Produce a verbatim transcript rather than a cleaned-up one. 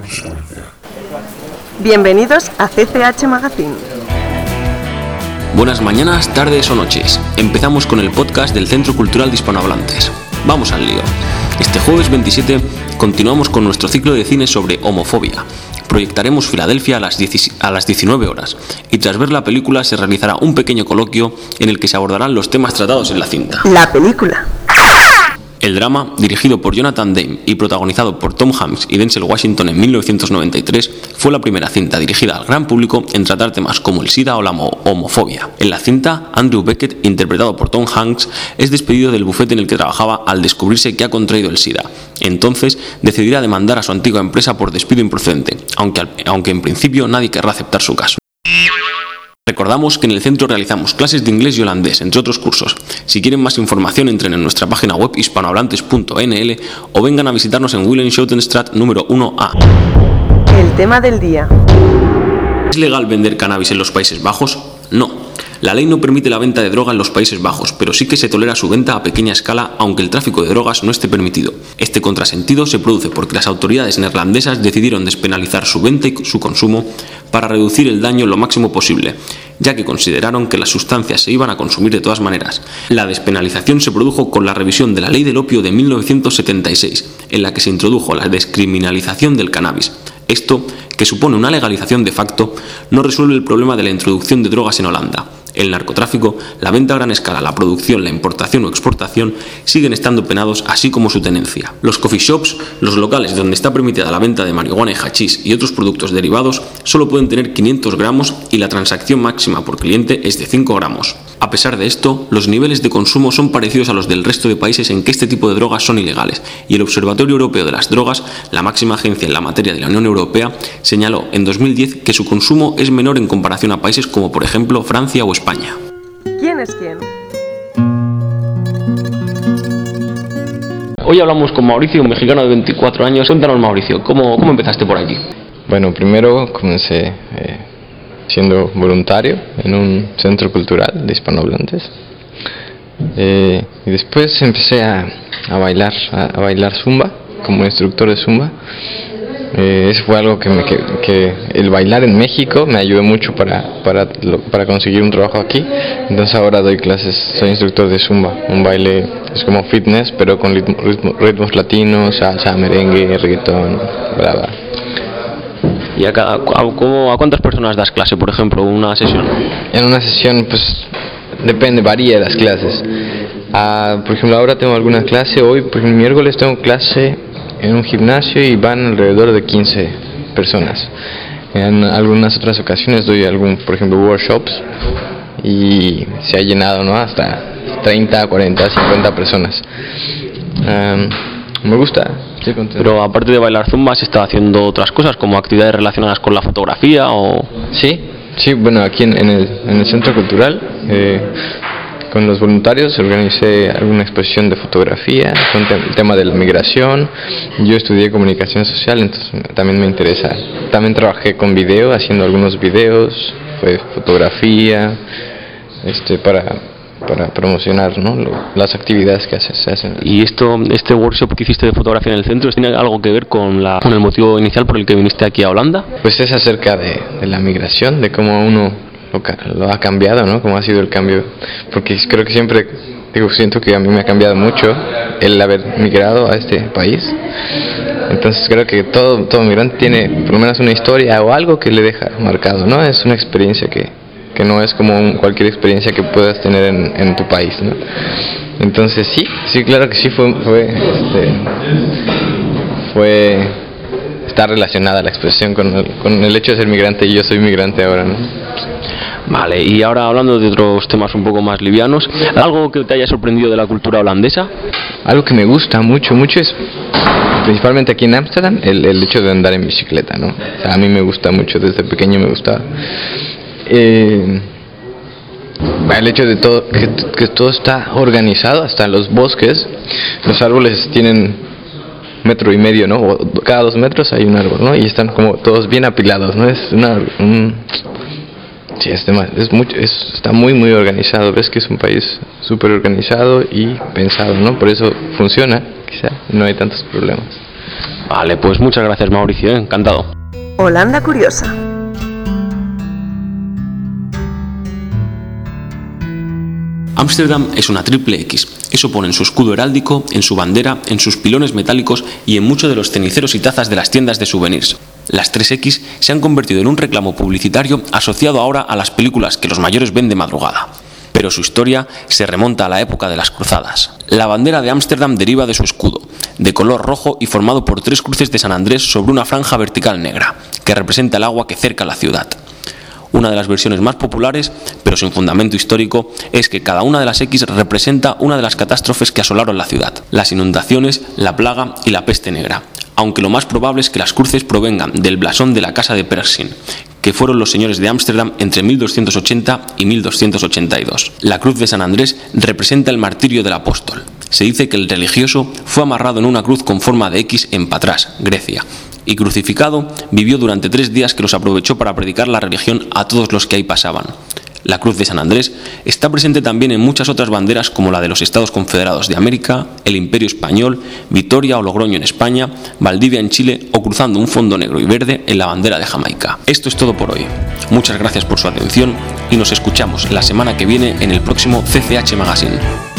Bienvenidos a C C H Magazine. Buenas mañanas, tardes o noches. Empezamos con el podcast del Centro Cultural de Hispanohablantes. Vamos al lío. Este jueves veintisiete continuamos con nuestro ciclo de cine sobre homofobia. Proyectaremos Filadelfia a las, diez, a las diecinueve horas y tras ver la película se realizará un pequeño coloquio en el que se abordarán los temas tratados en la cinta. La película. El drama, dirigido por Jonathan Demme y protagonizado por Tom Hanks y Denzel Washington en mil novecientos noventa y tres, fue la primera cinta dirigida al gran público en tratar temas como el SIDA o la homofobia. En la cinta, Andrew Beckett, interpretado por Tom Hanks, es despedido del bufete en el que trabajaba al descubrirse que ha contraído el SIDA. Entonces, decidirá demandar a su antigua empresa por despido improcedente, aunque, aunque en principio nadie querrá aceptar su caso. Recordamos que en el centro realizamos clases de inglés y holandés, entre otros cursos. Si quieren más información, entren en nuestra página web hispanohablantes punto n l o vengan a visitarnos en Willem Schoutenstraat número uno A. El tema del día. ¿Es legal vender cannabis en los Países Bajos? No. La ley no permite la venta de droga en los Países Bajos, pero sí que se tolera su venta a pequeña escala, aunque el tráfico de drogas no esté permitido. Este contrasentido se produce porque las autoridades neerlandesas decidieron despenalizar su venta y su consumo para reducir el daño lo máximo posible, ya que consideraron que las sustancias se iban a consumir de todas maneras. La despenalización se produjo con la revisión de la Ley del Opio de mil novecientos setenta y seis, en la que se introdujo la descriminalización del cannabis. Esto, que supone una legalización de facto, no resuelve el problema de la introducción de drogas en Holanda. El narcotráfico, la venta a gran escala, la producción, la importación o exportación siguen estando penados, así como su tenencia. Los coffee shops, los locales donde está permitida la venta de marihuana y hachís y otros productos derivados, solo pueden tener quinientos gramos y la transacción máxima por cliente es de cinco gramos. A pesar de esto, los niveles de consumo son parecidos a los del resto de países en que este tipo de drogas son ilegales, y el Observatorio Europeo de las Drogas, la máxima agencia en la materia de la Unión Europea, señaló en dos mil diez que su consumo es menor en comparación a países como por ejemplo Francia o España. ¿Quién es quién? Hoy hablamos con Mauricio, un mexicano de veinticuatro años. Cuéntanos, Mauricio, ¿cómo, cómo empezaste por aquí? Bueno, primero comencé eh, siendo voluntario en un centro cultural de hispanohablantes. Eh, y después empecé a, a bailar a, a bailar zumba como instructor de zumba. Eh, eso fue algo que, me, que, que el bailar en México me ayudó mucho para, para, para conseguir un trabajo aquí. Entonces ahora doy clases, soy instructor de zumba, un baile es como fitness pero con ritmo, ritmo, ritmos latinos, salsa, merengue, reggaetón, bla bla. ¿Y a, a, a, a cuántas personas das clase, por ejemplo, una sesión? En una sesión pues depende, varía de las clases. Uh, por ejemplo, ahora tengo alguna clase, hoy por ejemplo, miércoles tengo clase en un gimnasio y van alrededor de quince personas. En algunas otras ocasiones doy algún, por ejemplo, workshops y se ha llenado, ¿no? Hasta treinta, cuarenta, cincuenta personas. Um, me gusta. Estoy contento. Pero aparte de bailar zumba, ¿se está haciendo otras cosas como actividades relacionadas con la fotografía o...? Sí, sí, bueno, aquí en, en, el, en el centro cultural eh, con los voluntarios organicé alguna exposición de fotografía con el tema de la migración. Yo estudié comunicación social, entonces también me interesa. También trabajé con video, haciendo algunos videos, fue fotografía, este para para promocionar, ¿no?, Lo, las actividades que hace, se hacen. ¿Y esto, este workshop que hiciste de fotografía en el centro, tiene algo que ver con, la, con el motivo inicial por el que viniste aquí a Holanda? Pues es acerca de, de la migración, de cómo uno lo, lo ha cambiado, ¿no?, cómo ha sido el cambio, porque creo que siempre, digo, siento que a mí me ha cambiado mucho el haber migrado a este país. Entonces creo que todo, todo migrante tiene por lo menos una historia o algo que le deja marcado, ¿no? Es una experiencia que que no es como un, cualquier experiencia que puedas tener en, en tu país, ¿no? Entonces sí, sí, claro que sí fue, fue, este, fue, está relacionada la expresión con el, con el hecho de ser migrante, y yo soy migrante ahora, ¿no? Vale, y ahora hablando de otros temas un poco más livianos, ¿algo que te haya sorprendido de la cultura holandesa? Algo que me gusta mucho, mucho es, principalmente aquí en Ámsterdam, el, el hecho de andar en bicicleta, ¿no? O sea, a mí me gusta mucho, desde pequeño me gustaba. Eh, el hecho de todo que, que todo está organizado, hasta los bosques, los árboles tienen metro y medio, ¿no? Cada dos metros hay un árbol, ¿no? Y están como todos bien apilados, ¿no? Es una, un, sí, es, es mucho, es, está muy muy organizado. Ves que es un país súper organizado y pensado, ¿no? Por eso funciona, quizá no hay tantos problemas. Vale, pues muchas gracias, Mauricio, ¿eh? Encantado. Holanda curiosa. Ámsterdam es una triple X. Eso pone en su escudo heráldico, en su bandera, en sus pilones metálicos y en muchos de los ceniceros y tazas de las tiendas de souvenirs. Las tres X se han convertido en un reclamo publicitario asociado ahora a las películas que los mayores ven de madrugada. Pero su historia se remonta a la época de las cruzadas. La bandera de Ámsterdam deriva de su escudo, de color rojo y formado por tres cruces de San Andrés sobre una franja vertical negra, que representa el agua que cerca la ciudad. Una de las versiones más populares, pero sin fundamento histórico, es que cada una de las X representa una de las catástrofes que asolaron la ciudad: las inundaciones, la plaga y la peste negra, aunque lo más probable es que las cruces provengan del blasón de la casa de Pershing, que fueron los señores de Ámsterdam entre mil doscientos ochenta y mil doscientos ochenta y dos. La cruz de San Andrés representa el martirio del apóstol. Se dice que el religioso fue amarrado en una cruz con forma de X en Patras, Grecia, y crucificado vivió durante tres días que los aprovechó para predicar la religión a todos los que ahí pasaban. La cruz de San Andrés está presente también en muchas otras banderas como la de los Estados Confederados de América, el Imperio Español, Vitoria o Logroño en España, Valdivia en Chile o cruzando un fondo negro y verde en la bandera de Jamaica. Esto es todo por hoy. Muchas gracias por su atención y nos escuchamos la semana que viene en el próximo C C H Magazine.